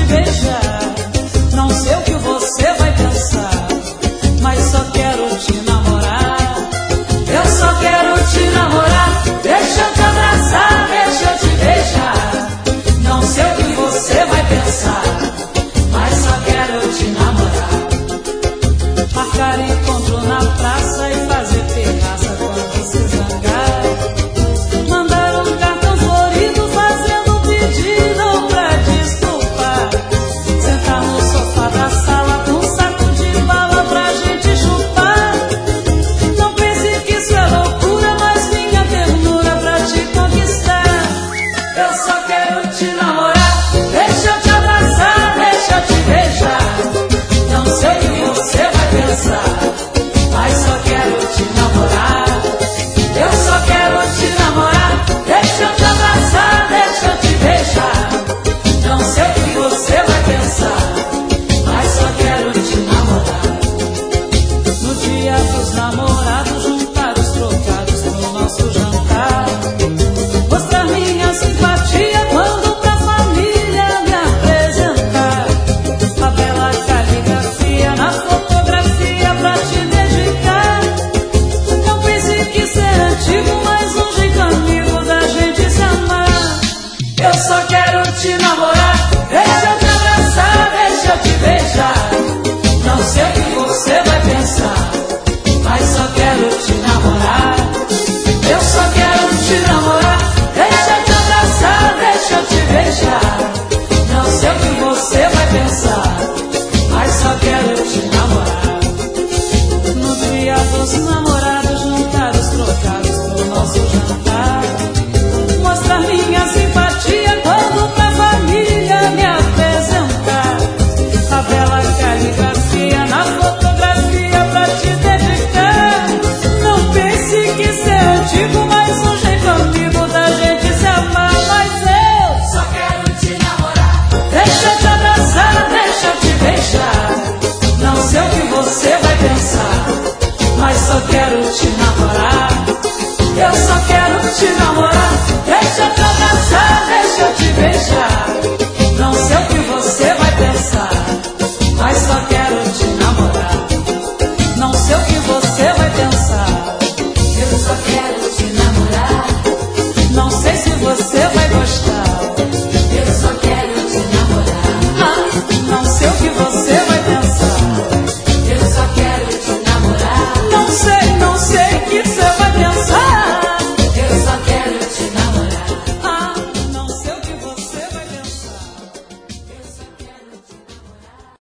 beijar. Não sei o que você vai pensar, mas só quero te namorar. Eu só quero te namorar. Deixa eu te abraçar, deixa eu te beijar. Não sei o que você vai pensar, mas só quero te namorar. Marcar encontro na praça e fazer pirraça quando se zangar. Mandar um cartão florido fazendo um pedido pra desculpar. Sentar no sofá da sala com um saco de bala pra gente chupar. Não pense que isso é loucura, mas minha ternura pra te conquistar. Eu só quero te namorar. Deixa eu te abraçar, deixa eu te beijar. Não sei o que você vai pensar, mas só quero te namorar. Eu só quero te namorar. Deixa eu te abraçar, deixa eu te beijar. Não sei o que você vai pensar, mas só quero te namorar. No dia dos namorados, juntar os trocados pro nosso jantar. Mostrar minha simpatia quando pra família me apresentar. A bela caligrafia na fotografia pra te dedicar. Não pense que isso é antigo, mas um jeito amigo da gente se amar. Eu só quero te namorar. Deixa eu te abraçar, deixa eu te beijar. Não sei o que você vai pensar, mas só quero te namorar. Eu só quero te namorar. Deixa eu te abraçar, deixa eu te beijar. Não sei o que você vai pensar, mas só quero te namorar. No dia dos namorados, juntar os trocados pro nosso jantar. Mostrar minha simpatia quando pra família me apresentar. A bela caligrafia na fotografia pra te dedicar. Não pense que isso é antigo, mas um jeito amigo da gente se amar. Mas eu Só quero te namorar. deixa eu te abraçar, deixa eu te beijar. Não sei o que você vai pensar, mas só quero te namorar. Eu só quero te namorar. Deixa eu te abraçar,